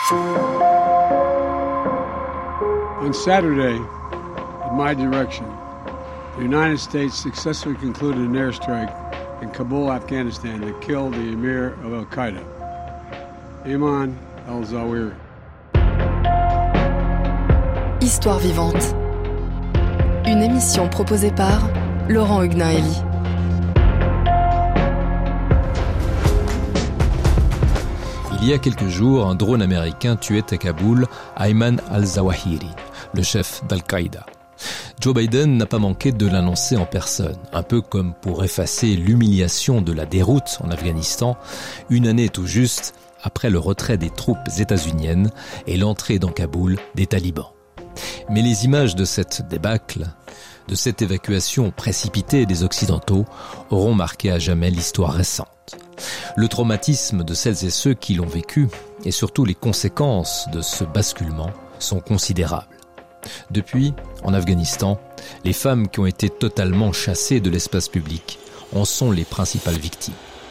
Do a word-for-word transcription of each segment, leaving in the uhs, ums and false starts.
On Saturday, at my direction, the United States successfully concluded an airstrike in Kabul, Afghanistan, that killed the emir of Al-Qaeda, Ayman al-Zawahiri. Histoire vivante. Une émission proposée par Laurent Huguenin-Hélie. Il y a quelques jours, un drone américain tuait à Kaboul Ayman al-Zawahiri, le chef d'Al-Qaïda. Joe Biden n'a pas manqué de l'annoncer en personne, un peu comme pour effacer l'humiliation de la déroute en Afghanistan, une année tout juste après le retrait des troupes états-uniennes et l'entrée dans Kaboul des talibans. Mais les images de cette débâcle, de cette évacuation précipitée des Occidentaux, auront marqué à jamais l'histoire récente. Le traumatisme de celles et ceux qui l'ont vécu, et surtout les conséquences de ce basculement, sont considérables. Depuis, en Afghanistan, les femmes qui ont été totalement chassées de l'espace public en sont les principales victimes.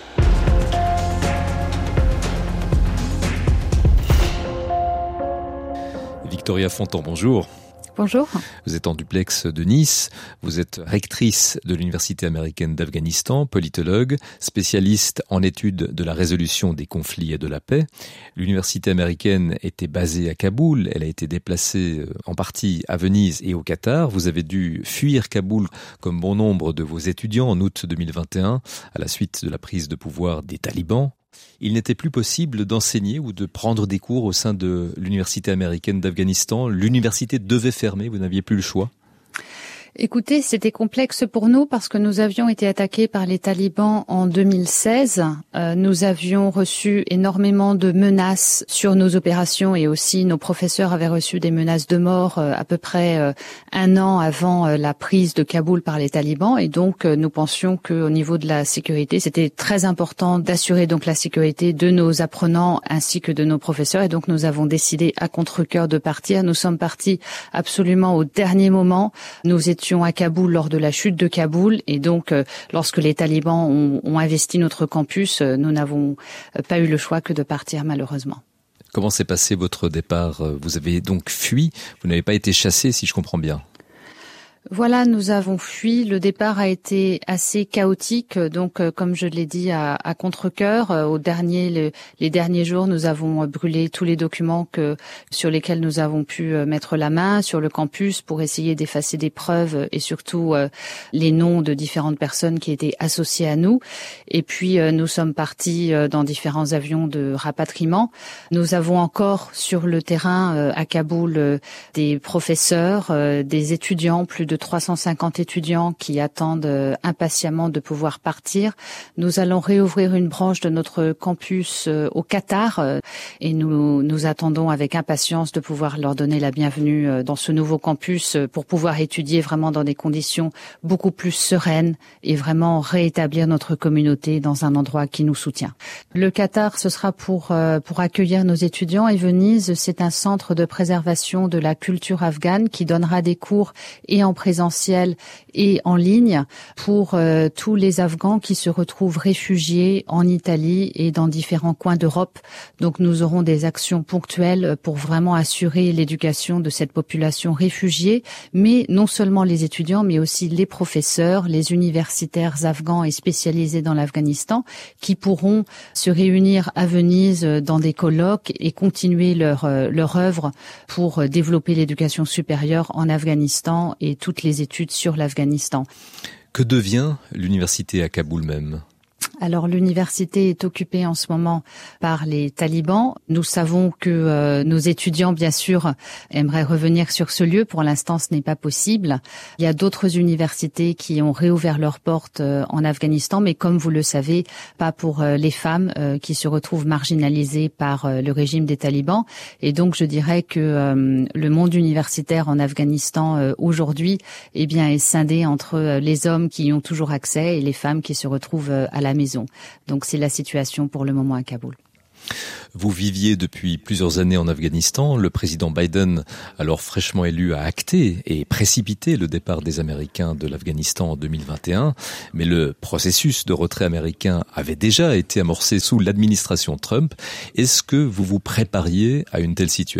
Victoria Fontan, bonjour. Bonjour. Vous êtes en duplex de Nice, vous êtes rectrice de l'Université américaine d'Afghanistan, politologue, spécialiste en études de la résolution des conflits et de la paix. L'Université américaine était basée à Kaboul, elle a été déplacée en partie à Venise et au Qatar. Vous avez dû fuir Kaboul comme bon nombre de vos étudiants en août deux mille vingt et un, à la suite de la prise de pouvoir des talibans. Il n'était plus possible d'enseigner ou de prendre des cours au sein de l'Université américaine d'Afghanistan. L'université devait fermer, vous n'aviez plus le choix. Écoutez, c'était complexe pour nous parce que nous avions été attaqués par les talibans en deux mille seize. Euh, nous avions reçu énormément de menaces sur nos opérations et aussi nos professeurs avaient reçu des menaces de mort euh, à peu près euh, un an avant euh, la prise de Kaboul par les talibans. Et donc, euh, nous pensions qu'au niveau de la sécurité, c'était très important d'assurer donc la sécurité de nos apprenants ainsi que de nos professeurs. Et donc, nous avons décidé à contre-cœur de partir. Nous sommes partis absolument au dernier moment. Nous étions à Kaboul lors de la chute de Kaboul et donc euh, lorsque les talibans ont, ont investi notre campus, euh, nous n'avons pas eu le choix que de partir malheureusement. Comment s'est passé votre départ ? Vous avez donc fui, vous n'avez pas été chassé si je comprends bien. Voilà, nous avons fui. Le départ a été assez chaotique, donc euh, comme je l'ai dit à, à contre-cœur, euh, au dernier, le, les derniers jours, nous avons brûlé tous les documents que sur lesquels nous avons pu euh, mettre la main sur le campus pour essayer d'effacer des preuves et surtout euh, les noms de différentes personnes qui étaient associées à nous. Et puis euh, nous sommes partis euh, dans différents avions de rapatriement. Nous avons encore sur le terrain euh, à Kaboul euh, des professeurs, euh, des étudiants, plus de trois cent cinquante étudiants qui attendent euh, impatiemment de pouvoir partir. Nous allons réouvrir une branche de notre campus euh, au Qatar euh, et nous nous attendons avec impatience de pouvoir leur donner la bienvenue euh, dans ce nouveau campus euh, pour pouvoir étudier vraiment dans des conditions beaucoup plus sereines et vraiment rétablir notre communauté dans un endroit qui nous soutient. Le Qatar, ce sera pour euh, pour accueillir nos étudiants et Venise, c'est un centre de préservation de la culture afghane qui donnera des cours et en présentiel et en ligne pour euh, tous les Afghans qui se retrouvent réfugiés en Italie et dans différents coins d'Europe. Donc nous aurons des actions ponctuelles pour vraiment assurer l'éducation de cette population réfugiée, mais non seulement les étudiants, mais aussi les professeurs, les universitaires afghans et spécialisés dans l'Afghanistan qui pourront se réunir à Venise dans des colloques et continuer leur, leur œuvre pour développer l'éducation supérieure en Afghanistan et toutes les études sur l'Afghanistan. Que devient l'université à Kaboul même ? Alors l'université est occupée en ce moment par les talibans. Nous savons que euh, nos étudiants, bien sûr, aimeraient revenir sur ce lieu. Pour l'instant, ce n'est pas possible. Il y a d'autres universités qui ont réouvert leurs portes euh, en Afghanistan, mais comme vous le savez, pas pour euh, les femmes euh, qui se retrouvent marginalisées par euh, le régime des talibans. Et donc, je dirais que euh, le monde universitaire en Afghanistan euh, aujourd'hui, eh bien, est scindé entre euh, les hommes qui y ont toujours accès et les femmes qui se retrouvent euh, à la maison. Donc c'est la situation pour le moment à Kaboul. Vous viviez depuis plusieurs années en Afghanistan. Le président Biden, alors fraîchement élu, a acté et précipité le départ des Américains de l'Afghanistan en deux mille vingt et un. Mais le processus de retrait américain avait déjà été amorcé sous l'administration Trump. Est-ce que vous vous prépariez à une telle situation ?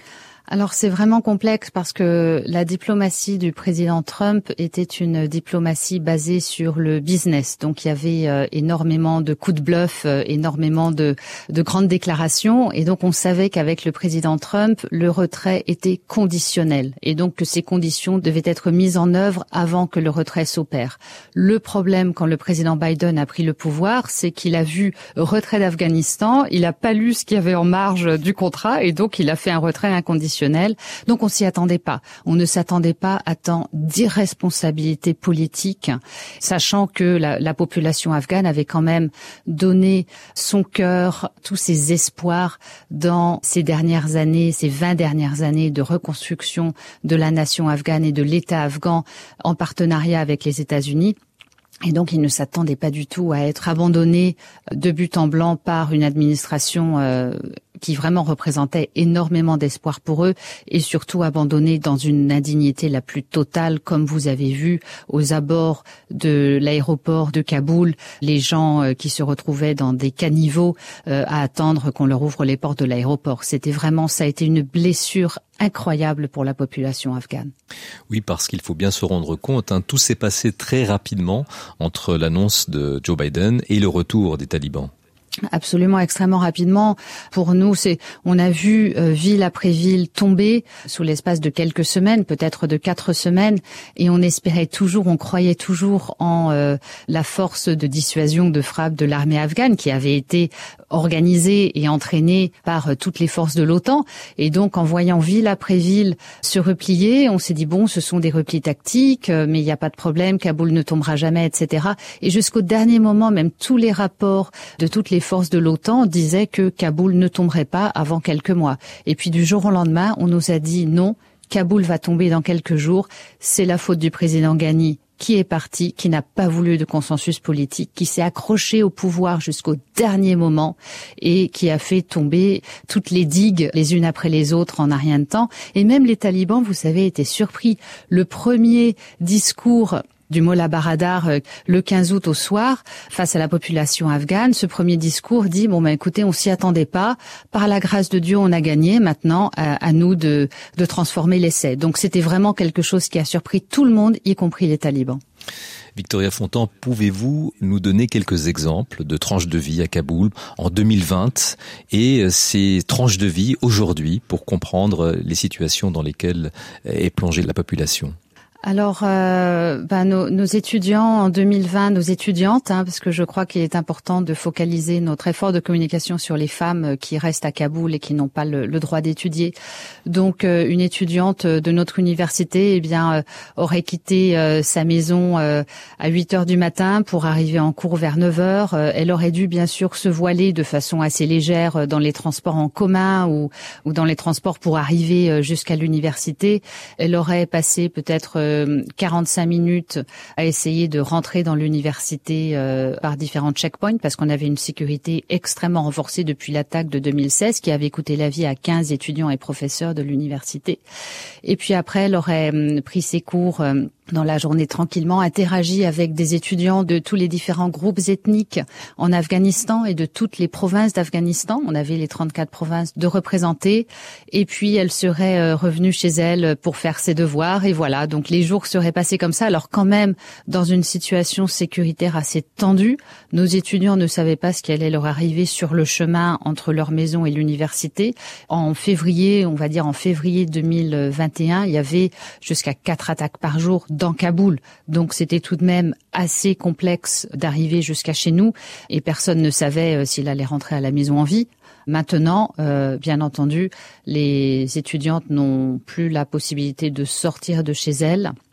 Alors c'est vraiment complexe parce que la diplomatie du président Trump était une diplomatie basée sur le business. Donc il y avait euh, énormément de coups de bluff, euh, énormément de, de grandes déclarations. Et donc on savait qu'avec le président Trump, le retrait était conditionnel. Et donc que ces conditions devaient être mises en œuvre avant que le retrait s'opère. Le problème quand le président Biden a pris le pouvoir, c'est qu'il a vu retrait d'Afghanistan, il n'a pas lu ce qu'il y avait en marge du contrat et donc il a fait un retrait inconditionnel. Donc on s'y attendait pas. On ne s'attendait pas à tant d'irresponsabilité politique, sachant que la, la population afghane avait quand même donné son cœur, tous ses espoirs dans ces dernières années, ces vingt dernières années de reconstruction de la nation afghane et de l'État afghan en partenariat avec les États-Unis. Et donc, ils ne s'attendaient pas du tout à être abandonnés de but en blanc par une administration euh, qui vraiment représentait énormément d'espoir pour eux et surtout abandonnés dans une indignité la plus totale, comme vous avez vu aux abords de l'aéroport de Kaboul, les gens euh, qui se retrouvaient dans des caniveaux euh, à attendre qu'on leur ouvre les portes de l'aéroport. C'était vraiment, ça a été une blessure incroyable pour la population afghane. Oui, parce qu'il faut bien se rendre compte, hein, tout s'est passé très rapidement entre l'annonce de Joe Biden et le retour des talibans. Absolument, extrêmement rapidement. Pour nous, c'est, on a vu euh, ville après ville tomber sous l'espace de quelques semaines, peut-être de quatre semaines, et on espérait toujours, on croyait toujours en euh, la force de dissuasion de frappe de l'armée afghane qui avait été organisée et entraînée par euh, toutes les forces de l'OTAN. Et donc, en voyant ville après ville se replier, on s'est dit bon, ce sont des replis tactiques, euh, mais il n'y a pas de problème, Kaboul ne tombera jamais, et cetera. Et jusqu'au dernier moment, même tous les rapports de toutes les forces de l'OTAN disaient que Kaboul ne tomberait pas avant quelques mois. Et puis du jour au lendemain, on nous a dit non, Kaboul va tomber dans quelques jours. C'est la faute du président Ghani qui est parti, qui n'a pas voulu de consensus politique, qui s'est accroché au pouvoir jusqu'au dernier moment et qui a fait tomber toutes les digues les unes après les autres en un rien de temps. Et même les talibans, vous savez, étaient surpris. Le premier discours du Mollah Baradar le quinze août au soir, face à la population afghane, ce premier discours dit, bon ben écoutez, on s'y attendait pas, par la grâce de Dieu on a gagné, maintenant à, à nous de, de transformer l'essai. Donc c'était vraiment quelque chose qui a surpris tout le monde, y compris les talibans. Victoria Fontan, pouvez-vous nous donner quelques exemples de tranches de vie à Kaboul en deux mille vingt et ces tranches de vie aujourd'hui pour comprendre les situations dans lesquelles est plongée la population ? Alors, euh, ben, nos, nos étudiants en deux mille vingt, nos étudiantes, hein, parce que je crois qu'il est important de focaliser notre effort de communication sur les femmes qui restent à Kaboul et qui n'ont pas le, le droit d'étudier. Donc, euh, une étudiante de notre université, eh bien, euh, aurait quitté euh, sa maison euh, à huit heures du matin pour arriver en cours vers neuf heures. Euh, elle aurait dû, bien sûr, se voiler de façon assez légère dans les transports en commun ou, ou dans les transports pour arriver jusqu'à l'université. Elle aurait passé peut-être quarante-cinq minutes à essayer de rentrer dans l'université euh, par différents checkpoints parce qu'on avait une sécurité extrêmement renforcée depuis l'attaque de deux mille seize qui avait coûté la vie à quinze étudiants et professeurs de l'université. Et puis après, elle aurait euh, pris ses cours euh, dans la journée tranquillement, interagi avec des étudiants de tous les différents groupes ethniques en Afghanistan et de toutes les provinces d'Afghanistan. On avait les trente-quatre provinces de représenter. Et puis, elle serait euh, revenue chez elle pour faire ses devoirs. Et voilà, donc les jours seraient passés comme ça. Alors quand même, dans une situation sécuritaire assez tendue, nos étudiants ne savaient pas ce qui allait leur arriver sur le chemin entre leur maison et l'université. En février, on va dire en février deux mille vingt et un, il y avait jusqu'à quatre attaques par jour dans Kaboul. Donc c'était tout de même assez complexe d'arriver jusqu'à chez nous et personne ne savait euh, s'il allait rentrer à la maison en vie. Maintenant, euh, bien entendu, les étudiantes n'ont plus la possibilité de sortir de chez elles.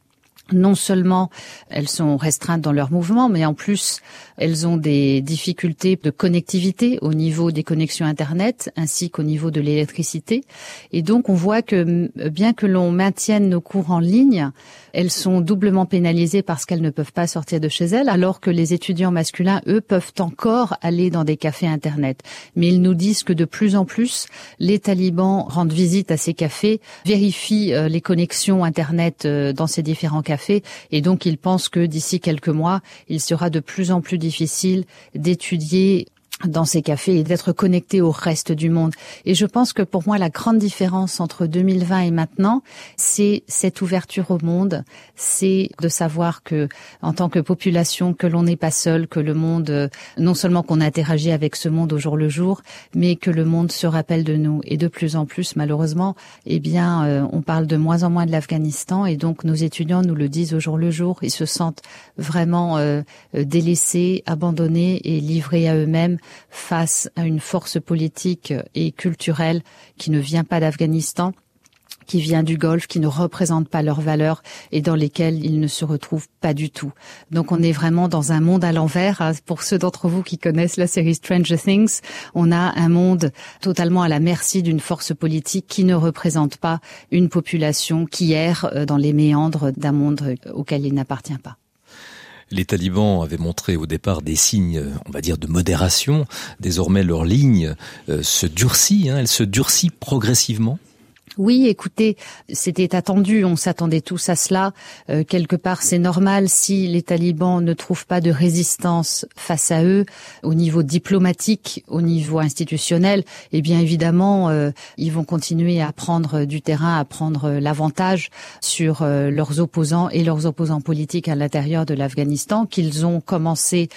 non seulement elles sont restreintes dans leurs mouvements, mais en plus elles ont des difficultés de connectivité au niveau des connexions Internet ainsi qu'au niveau de l'électricité. Et donc on voit que bien que l'on maintienne nos cours en ligne, elles sont doublement pénalisées parce qu'elles ne peuvent pas sortir de chez elles, alors que les étudiants masculins, eux, peuvent encore aller dans des cafés Internet. Mais ils nous disent que de plus en plus, les talibans rendent visite à ces cafés, vérifient euh, les connexions Internet euh, dans ces différents cafés, et donc ils pensent que d'ici quelques mois, il sera de plus en plus difficile d'étudier dans ces cafés et d'être connecté au reste du monde. Et je pense que pour moi, la grande différence entre deux mille vingt et maintenant, c'est cette ouverture au monde, c'est de savoir que, en tant que population, que l'on n'est pas seul, que le monde, non seulement qu'on interagit avec ce monde au jour le jour, mais que le monde se rappelle de nous. Et de plus en plus, malheureusement, eh bien, euh, on parle de moins en moins de l'Afghanistan, et donc nos étudiants nous le disent au jour le jour. Ils se sentent vraiment euh, délaissés, abandonnés et livrés à eux-mêmes face à une force politique et culturelle qui ne vient pas d'Afghanistan, qui vient du Golfe, qui ne représente pas leurs valeurs et dans lesquelles ils ne se retrouvent pas du tout. Donc on est vraiment dans un monde à l'envers. Pour ceux d'entre vous qui connaissent la série Stranger Things, on a un monde totalement à la merci d'une force politique qui ne représente pas une population qui erre dans les méandres d'un monde auquel il n'appartient pas. Les talibans avaient montré au départ des signes, on va dire, de modération. Désormais, leur ligne euh, se durcit, hein, elle se durcit progressivement. Oui, écoutez, c'était attendu, on s'attendait tous à cela. Euh, quelque part, c'est normal si les talibans ne trouvent pas de résistance face à eux, au niveau diplomatique, au niveau institutionnel. Et bien évidemment, euh, ils vont continuer à prendre du terrain, à prendre l'avantage sur euh, leurs opposants et leurs opposants politiques à l'intérieur de l'Afghanistan, qu'ils ont commencé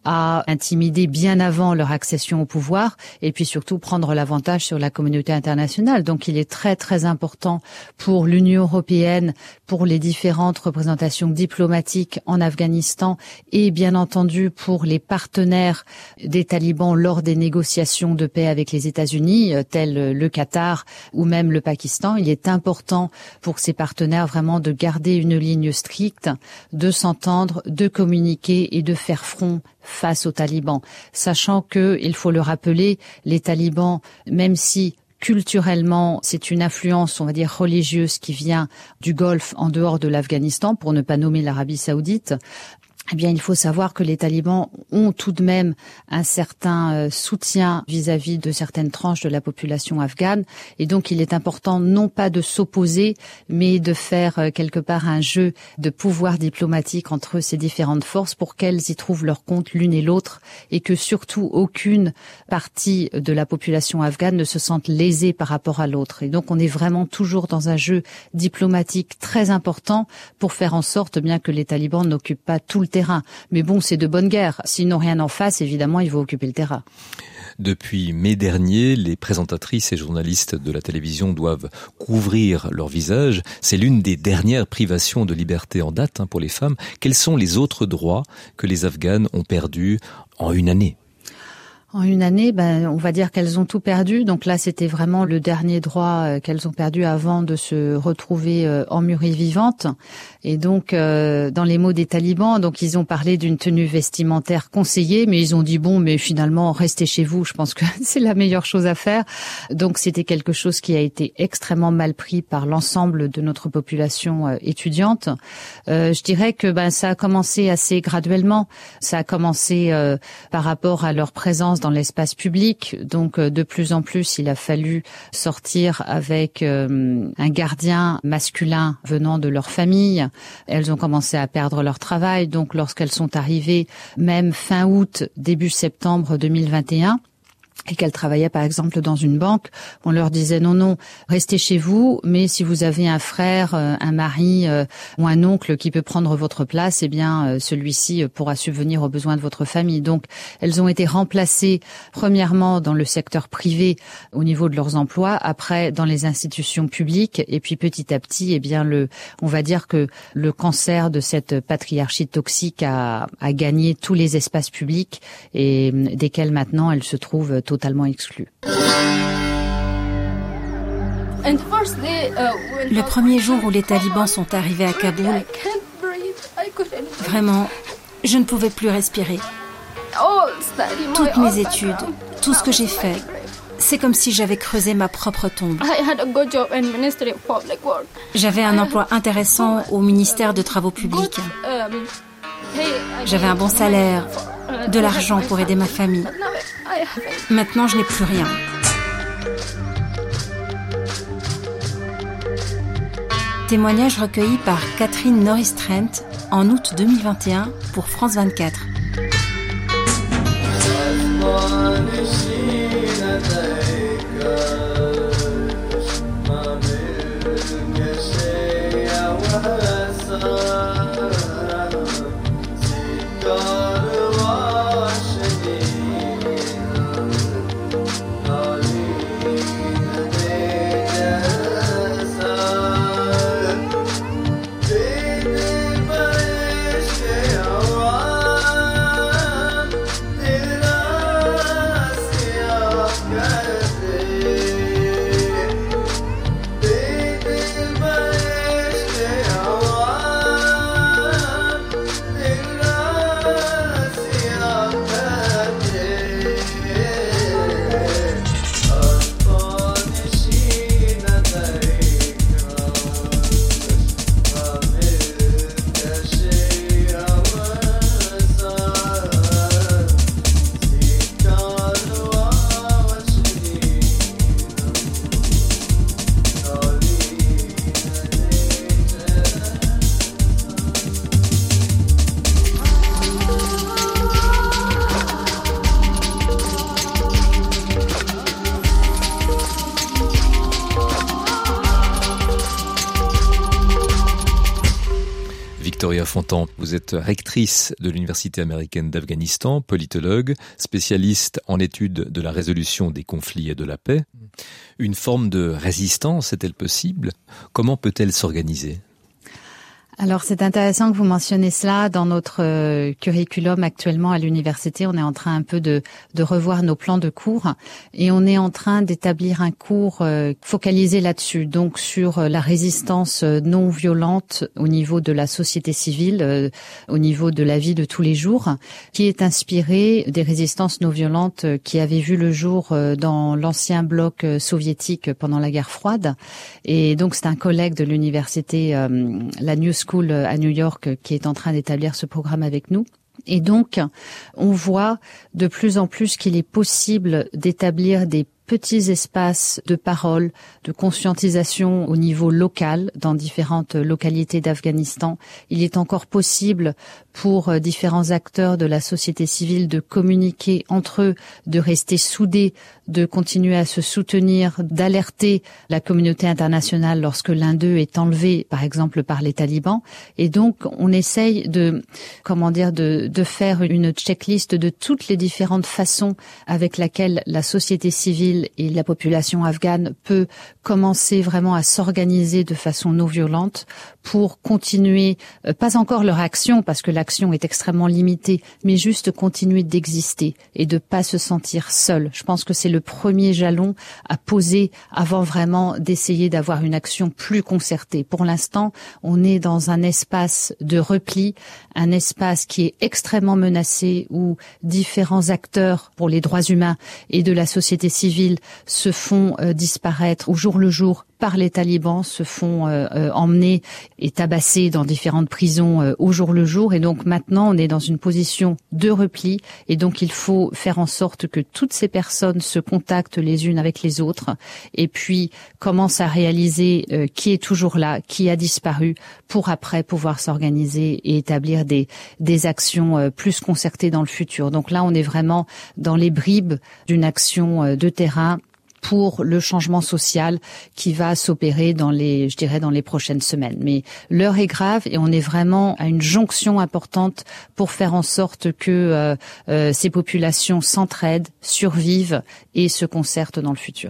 à intimider bien avant leur accession au pouvoir, et puis surtout prendre l'avantage sur la communauté internationale. Donc il est très très important pour l'Union européenne, pour les différentes représentations diplomatiques en Afghanistan et bien entendu pour les partenaires des talibans lors des négociations de paix avec les États-Unis, tels le Qatar ou même le Pakistan. Il est important pour ces partenaires vraiment de garder une ligne stricte, de s'entendre, de communiquer et de faire front face aux talibans, sachant que, il faut le rappeler, les talibans, même si culturellement, c'est une influence, on va dire, religieuse qui vient du Golfe en dehors de l'Afghanistan, pour ne pas nommer l'Arabie Saoudite, eh bien, il faut savoir que les talibans ont tout de même un certain soutien vis-à-vis de certaines tranches de la population afghane. Et donc, il est important non pas de s'opposer, mais de faire quelque part un jeu de pouvoir diplomatique entre ces différentes forces pour qu'elles y trouvent leur compte l'une et l'autre et que surtout aucune partie de la population afghane ne se sente lésée par rapport à l'autre. Et donc, on est vraiment toujours dans un jeu diplomatique très important pour faire en sorte bien que les talibans n'occupent pas tout le terrain. Mais bon, c'est de bonne guerre. S'ils n'ont rien en face, évidemment, ils vont occuper le terrain. Depuis mai dernier, les présentatrices et journalistes de la télévision doivent couvrir leur visage. C'est l'une des dernières privations de liberté en date hein, pour les femmes. Quels sont les autres droits que les Afghanes ont perdus en une année ? En une année, ben, on va dire qu'elles ont tout perdu. Donc là, c'était vraiment le dernier droit euh, qu'elles ont perdu avant de se retrouver euh, emmurées vivantes. Et donc, euh, dans les mots des talibans, donc ils ont parlé d'une tenue vestimentaire conseillée, mais ils ont dit bon, mais finalement, restez chez vous. Je pense que c'est la meilleure chose à faire. Donc, c'était quelque chose qui a été extrêmement mal pris par l'ensemble de notre population euh, étudiante. Euh, je dirais que ben ça a commencé assez graduellement. Ça a commencé euh, par rapport à leur présence dans l'espace public. Donc, de plus en plus, il a fallu sortir avec euh, un gardien masculin venant de leur famille. Elles ont commencé à perdre leur travail. Donc, lorsqu'elles sont arrivées, même fin août, début septembre deux mille vingt et un, et qu'elles travaillaient par exemple dans une banque, on leur disait non, non, restez chez vous, mais si vous avez un frère, un mari euh, ou un oncle qui peut prendre votre place, eh bien euh, celui-ci pourra subvenir aux besoins de votre famille. Donc elles ont été remplacées premièrement dans le secteur privé au niveau de leurs emplois, après dans les institutions publiques, et puis petit à petit, eh bien le, on va dire que le cancer de cette patriarchie toxique a, a gagné tous les espaces publics et desquels maintenant elles se trouvent totalement exclus. Le premier jour où les talibans sont arrivés à Kaboul, Vraiment, je ne pouvais plus respirer. Toutes mes études, tout ce que j'ai fait, c'est comme si j'avais creusé ma propre tombe. J'avais un emploi intéressant au ministère de Travaux publics. J'avais un bon salaire, de l'argent pour aider ma famille. Maintenant, je n'ai plus rien. Témoignage recueilli par Catherine Norris-Trent en août deux mille vingt et un pour France vingt-quatre. Victoria Fontan, vous êtes rectrice de l'Université américaine d'Afghanistan, politologue, spécialiste en études de la résolution des conflits et de la paix. Une forme de résistance est-elle possible ? Comment peut-elle s'organiser ? Alors c'est intéressant que vous mentionniez cela. Dans notre euh, curriculum actuellement à l'université, on est en train un peu de, de revoir nos plans de cours et on est en train d'établir un cours euh, focalisé là-dessus, donc sur euh, la résistance non violente au niveau de la société civile, euh, au niveau de la vie de tous les jours, qui est inspiré des résistances non violentes qui avaient vu le jour euh, dans l'ancien bloc euh, soviétique pendant la guerre froide. Et donc c'est un collègue de l'université, euh, la New School à New York, qui est en train d'établir ce programme avec nous. Et donc, on voit de plus en plus qu'il est possible d'établir des petits espaces de parole, de conscientisation au niveau local, dans différentes localités d'Afghanistan. Il est encore possible pour différents acteurs de la société civile de communiquer entre eux, de rester soudés, de continuer à se soutenir, d'alerter la communauté internationale lorsque l'un d'eux est enlevé, par exemple par les talibans. Et donc, on essaye de, comment dire, de, de faire une checklist de toutes les différentes façons avec laquelle la société civile et la population afghane peut commencer vraiment à s'organiser de façon non violente pour continuer, euh, pas encore leur action, parce que l'action est extrêmement limitée, mais juste continuer d'exister et de pas se sentir seul. Je pense que c'est le premier jalon à poser avant vraiment d'essayer d'avoir une action plus concertée. Pour l'instant, on est dans un espace de repli, un espace qui est extrêmement menacé, où différents acteurs pour les droits humains et de la société civile se font euh, disparaître au jour le jour par les talibans, se font euh, euh, emmener et tabasser dans différentes prisons euh, au jour le jour. Et donc maintenant, on est dans une position de repli. Et donc, il faut faire en sorte que toutes ces personnes se contactent les unes avec les autres et puis commencent à réaliser euh, qui est toujours là, qui a disparu, pour après pouvoir s'organiser et établir des, des actions euh, plus concertées dans le futur. Donc là, on est vraiment dans les bribes d'une action euh, de terrain pour le changement social qui va s'opérer dans les, je dirais, dans les prochaines semaines. Mais l'heure est grave et on est vraiment à une jonction importante pour faire en sorte que euh, euh, ces populations s'entraident, survivent et se concertent dans le futur.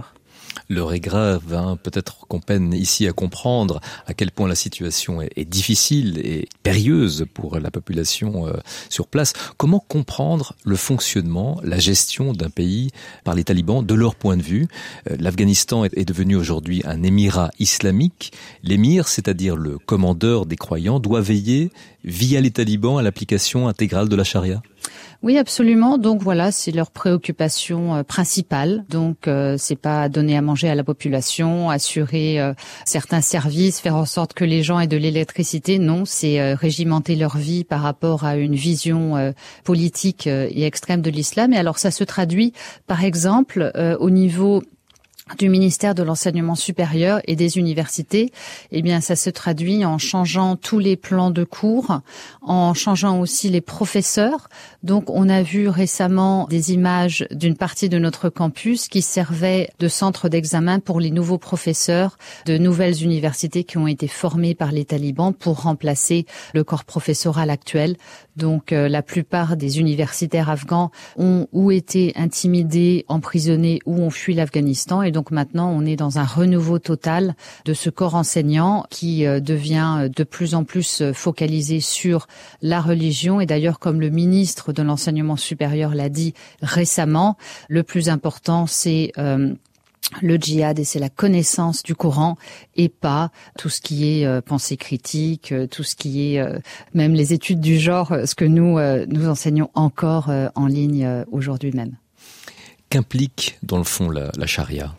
L'heure est grave, hein. Peut-être qu'on peine ici à comprendre à quel point la situation est, est difficile et périlleuse pour la population euh, sur place. Comment comprendre le fonctionnement, la gestion d'un pays par les talibans de leur point de vue? euh, L'Afghanistan est, est devenu aujourd'hui un émirat islamique. L'émir, c'est-à-dire le commandeur des croyants, doit veiller via les talibans à l'application intégrale de la charia? Oui, absolument. Donc voilà, c'est leur préoccupation euh, principale. Donc euh, c'est pas donner à manger à la population, assurer euh, certains services, faire en sorte que les gens aient de l'électricité. Non, c'est euh, régimenter leur vie par rapport à une vision euh, politique euh, et extrême de l'islam. Et alors ça se traduit, par exemple, euh, au niveau du ministère de l'enseignement supérieur et des universités. Eh bien, ça se traduit en changeant tous les plans de cours, en changeant aussi les professeurs. Donc, on a vu récemment des images d'une partie de notre campus qui servait de centre d'examen pour les nouveaux professeurs de nouvelles universités qui ont été formés par les talibans pour remplacer le corps professoral actuel. Donc, euh, la plupart des universitaires afghans ont ou été intimidés, emprisonnés ou ont fui l'Afghanistan. Et donc maintenant, on est dans un renouveau total de ce corps enseignant qui euh, devient de plus en plus focalisé sur la religion. Et d'ailleurs, comme le ministre de l'enseignement supérieur l'a dit récemment, le plus important, c'est euh, le djihad et c'est la connaissance du Coran et pas tout ce qui est euh, pensée critique, euh, tout ce qui est euh, même les études du genre, euh, ce que nous euh, nous enseignons encore euh, en ligne euh, aujourd'hui même. Qu'implique dans le fond la, la charia?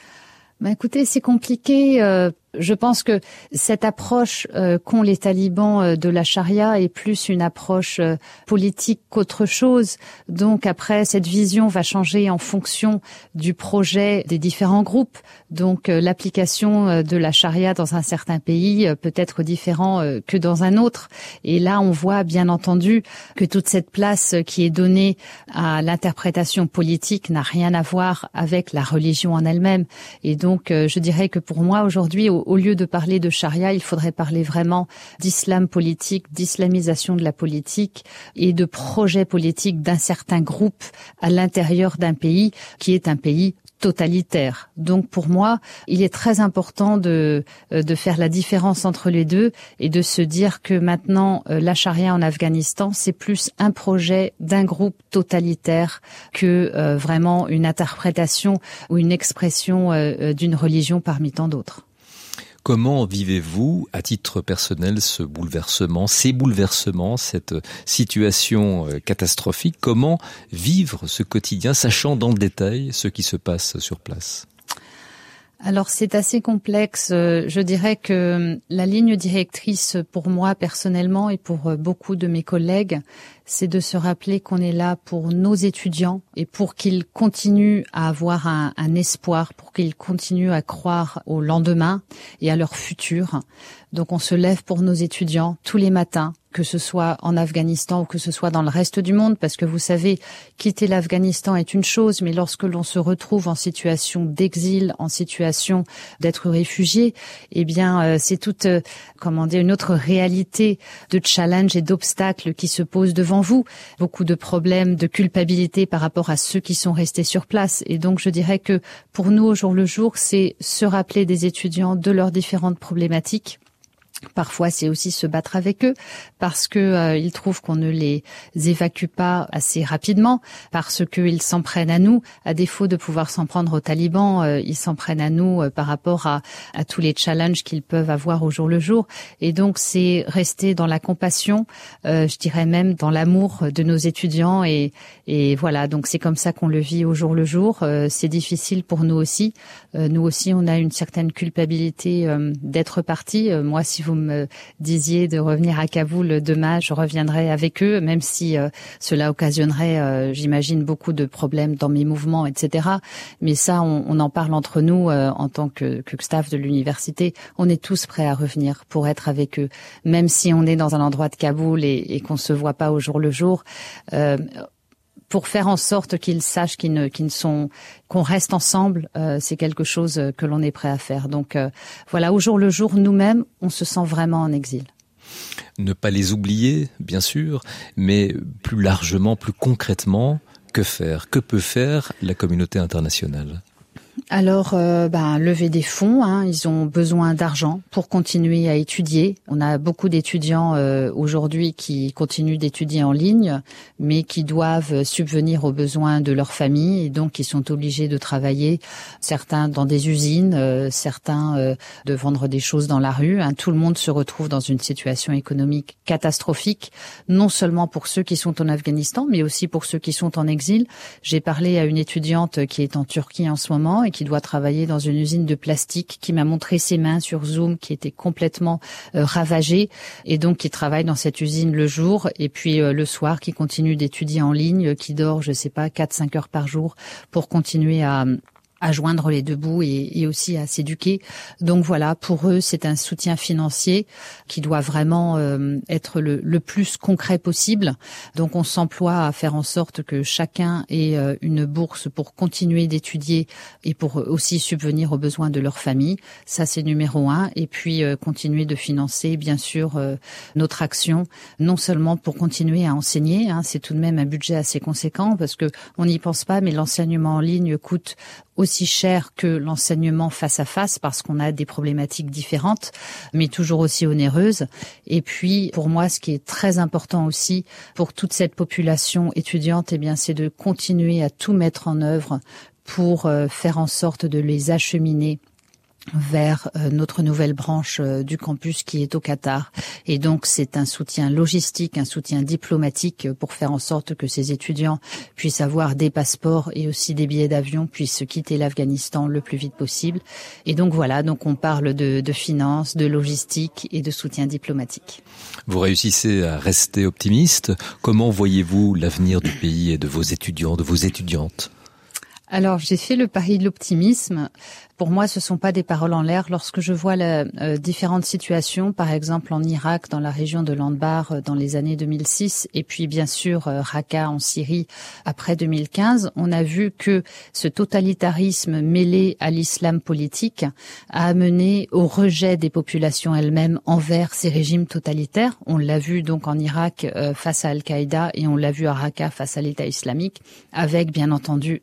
Ben écoutez, c'est compliqué. Euh, je pense que cette approche euh, qu'ont les talibans euh, de la charia est plus une approche euh, politique qu'autre chose. Donc après, cette vision va changer en fonction du projet des différents groupes. Donc euh, l'application euh, de la charia dans un certain pays euh, peut être différent euh, que dans un autre. Et là, on voit bien entendu que toute cette place qui est donnée à l'interprétation politique n'a rien à voir avec la religion en elle-même. Et donc, euh, je dirais que pour moi, aujourd'hui, au, au lieu de parler de charia, il faudrait parler vraiment d'islam politique, d'islamisation de la politique et de projet politique d'un certain groupe à l'intérieur d'un pays qui est un pays totalitaire. Donc pour moi, il est très important de de faire la différence entre les deux et de se dire que maintenant la charia en Afghanistan, c'est plus un projet d'un groupe totalitaire que euh, vraiment une interprétation ou une expression euh, d'une religion parmi tant d'autres. Comment vivez-vous, à titre personnel, ce bouleversement, ces bouleversements, cette situation catastrophique? Comment vivre ce quotidien, sachant dans le détail ce qui se passe sur place? Alors c'est assez complexe. Je dirais que la ligne directrice pour moi personnellement et pour beaucoup de mes collègues, c'est de se rappeler qu'on est là pour nos étudiants et pour qu'ils continuent à avoir un, un espoir, pour qu'ils continuent à croire au lendemain et à leur futur. Donc on se lève pour nos étudiants tous les matins, que ce soit en Afghanistan ou que ce soit dans le reste du monde, parce que vous savez, quitter l'Afghanistan est une chose, mais lorsque l'on se retrouve en situation d'exil, en situation d'être réfugié, eh bien euh, c'est toute, euh, comment dire, une autre réalité de challenge et d'obstacles qui se posent devant vous. Beaucoup de problèmes de culpabilité par rapport à ceux qui sont restés sur place. Et donc je dirais que pour nous au jour le jour, c'est se rappeler des étudiants de leurs différentes problématiques. Parfois, c'est aussi se battre avec eux parce que euh, ils trouvent qu'on ne les évacue pas assez rapidement, parce qu'ils s'en prennent à nous, à défaut de pouvoir s'en prendre aux talibans, euh, ils s'en prennent à nous euh, par rapport à, à tous les challenges qu'ils peuvent avoir au jour le jour. Et donc, c'est rester dans la compassion, euh, je dirais même dans l'amour de nos étudiants. Et, et voilà, donc c'est comme ça qu'on le vit au jour le jour. Euh, c'est difficile pour nous aussi. Euh, nous aussi, on a une certaine culpabilité euh, d'être partis. Euh, moi, si vous me disiez de revenir à Kaboul demain, je reviendrai avec eux, même si euh, cela occasionnerait, euh, j'imagine, beaucoup de problèmes dans mes mouvements, et cetera. Mais ça, on, on en parle entre nous euh, en tant que, que staff de l'université. On est tous prêts à revenir pour être avec eux, même si on est dans un endroit de Kaboul et, et qu'on se voit pas au jour le jour. Euh, pour faire en sorte qu'ils sachent qu'ils ne, qu'ils ne sont, qu'on reste ensemble, euh, c'est quelque chose que l'on est prêt à faire. Donc euh, voilà, au jour le jour, nous-mêmes, on se sent vraiment en exil. Ne pas les oublier, bien sûr, mais plus largement, plus concrètement, que faire? Que peut faire la communauté internationale? Alors, euh, ben, lever des fonds, hein, ils ont besoin d'argent pour continuer à étudier. On a beaucoup d'étudiants euh, aujourd'hui qui continuent d'étudier en ligne, mais qui doivent subvenir aux besoins de leur famille et donc ils sont obligés de travailler, certains dans des usines, euh, certains euh, de vendre des choses dans la rue. Hein. Tout le monde se retrouve dans une situation économique catastrophique, non seulement pour ceux qui sont en Afghanistan, mais aussi pour ceux qui sont en exil. J'ai parlé à une étudiante qui est en Turquie en ce moment et qui doit travailler dans une usine de plastique, qui m'a montré ses mains sur Zoom qui étaient complètement euh, ravagées et donc qui travaille dans cette usine le jour et puis euh, le soir qui continue d'étudier en ligne, qui dort, je sais pas, quatre cinq heures par jour pour continuer à à joindre les deux bouts et, et aussi à s'éduquer. Donc voilà, pour eux, c'est un soutien financier qui doit vraiment euh, être le, le plus concret possible. Donc on s'emploie à faire en sorte que chacun ait euh, une bourse pour continuer d'étudier et pour aussi subvenir aux besoins de leur famille. Ça, c'est numéro un. Et puis euh, continuer de financer, bien sûr, euh, notre action, non seulement pour continuer à enseigner, hein, c'est tout de même un budget assez conséquent parce que on n'y pense pas, mais l'enseignement en ligne coûte aussi cher que l'enseignement face à face parce qu'on a des problématiques différentes, mais toujours aussi onéreuses. Et puis, pour moi, ce qui est très important aussi pour toute cette population étudiante, eh bien, c'est de continuer à tout mettre en œuvre pour euh, faire en sorte de les acheminer vers euh, notre nouvelle branche euh, du campus qui est au Qatar. Et donc, c'est un soutien logistique, un soutien diplomatique pour faire en sorte que ces étudiants puissent avoir des passeports et aussi des billets d'avion, puissent quitter l'Afghanistan le plus vite possible. Et donc, voilà, donc on parle de, de finances, de logistique et de soutien diplomatique. Vous réussissez à rester optimiste. Comment voyez-vous l'avenir du pays et de vos étudiants, de vos étudiantes ? Alors, j'ai fait le pari de l'optimisme. Pour moi, ce sont pas des paroles en l'air. Lorsque je vois la, euh, différentes situations, par exemple en Irak, dans la région de l'Anbar, euh, dans les années deux mille six, et puis bien sûr euh, Raqqa en Syrie après deux mille quinze, on a vu que ce totalitarisme mêlé à l'islam politique a amené au rejet des populations elles-mêmes envers ces régimes totalitaires. On l'a vu donc en Irak euh, face à Al-Qaïda et on l'a vu à Raqqa face à l'État islamique, avec bien entendu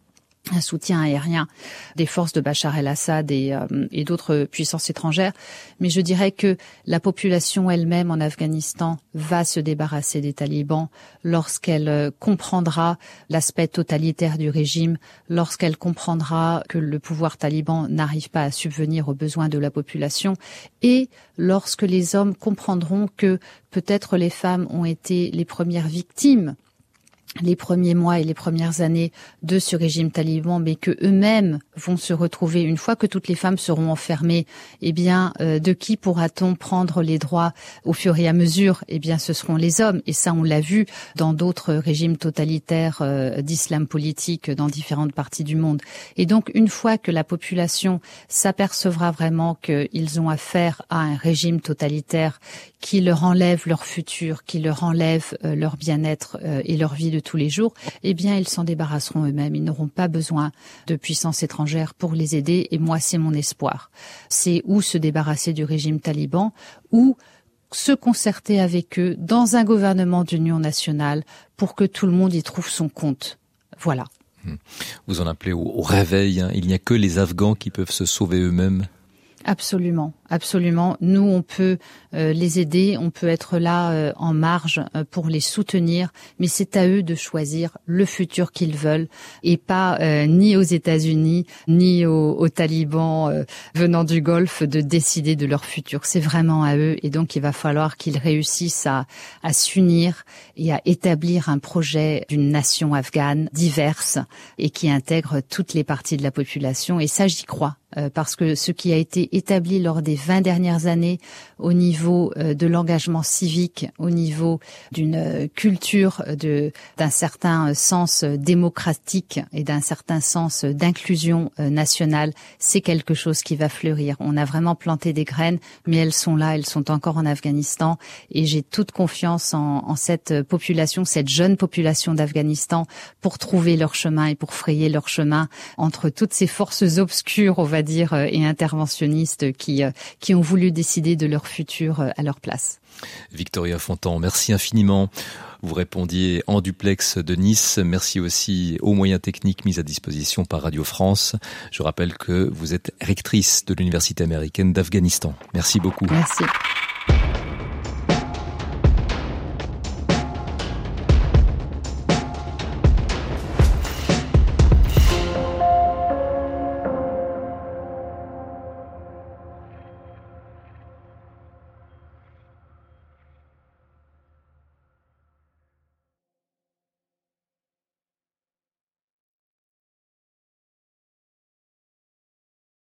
un soutien aérien des forces de Bachar el-Assad et, euh, et d'autres puissances étrangères. Mais je dirais que la population elle-même en Afghanistan va se débarrasser des talibans lorsqu'elle euh, comprendra l'aspect totalitaire du régime, lorsqu'elle comprendra que le pouvoir taliban n'arrive pas à subvenir aux besoins de la population et lorsque les hommes comprendront que peut-être les femmes ont été les premières victimes les premiers mois et les premières années de ce régime taliban, mais que eux-mêmes vont se retrouver, une fois que toutes les femmes seront enfermées, eh bien, euh, de qui pourra-t-on prendre les droits au fur et à mesure? Eh bien, ce seront les hommes. Et ça, on l'a vu dans d'autres régimes totalitaires euh, d'islam politique dans différentes parties du monde. Et donc, une fois que la population s'apercevra vraiment qu'ils ont affaire à un régime totalitaire qui leur enlève leur futur, qui leur enlève euh, leur bien-être euh, et leur vie de tous les jours, eh bien, ils s'en débarrasseront eux-mêmes. Ils n'auront pas besoin de puissances étrangères pour les aider. Et moi, c'est mon espoir. C'est ou se débarrasser du régime taliban ou se concerter avec eux dans un gouvernement d'union nationale pour que tout le monde y trouve son compte. Voilà. Vous en appelez au, au réveil, hein. Il n'y a que les Afghans qui peuvent se sauver eux-mêmes. Absolument, absolument. Nous, on peut euh, les aider, on peut être là euh, en marge euh, pour les soutenir, mais c'est à eux de choisir le futur qu'ils veulent et pas euh, ni aux États-Unis ni aux, aux talibans euh, venant du Golfe de décider de leur futur. C'est vraiment à eux et donc il va falloir qu'ils réussissent à, à s'unir et à établir un projet d'une nation afghane diverse et qui intègre toutes les parties de la population. Et ça, j'y crois. Euh, parce que ce qui a été établi lors des vingt dernières années au niveau euh, de l'engagement civique, au niveau d'une euh, culture, de, d'un certain sens démocratique et d'un certain sens d'inclusion euh, nationale, c'est quelque chose qui va fleurir. On a vraiment planté des graines, mais elles sont là, elles sont encore en Afghanistan et j'ai toute confiance en, en cette population, cette jeune population d'Afghanistan pour trouver leur chemin et pour frayer leur chemin entre toutes ces forces obscures, on va dire, et interventionnistes afghanistes qui, qui ont voulu décider de leur futur à leur place. Victoria Fontan, merci infiniment. Vous répondiez en duplex de Nice. Merci aussi aux moyens techniques mis à disposition par Radio France. Je rappelle que vous êtes rectrice de l'Université américaine d'Afghanistan. Merci beaucoup. Merci.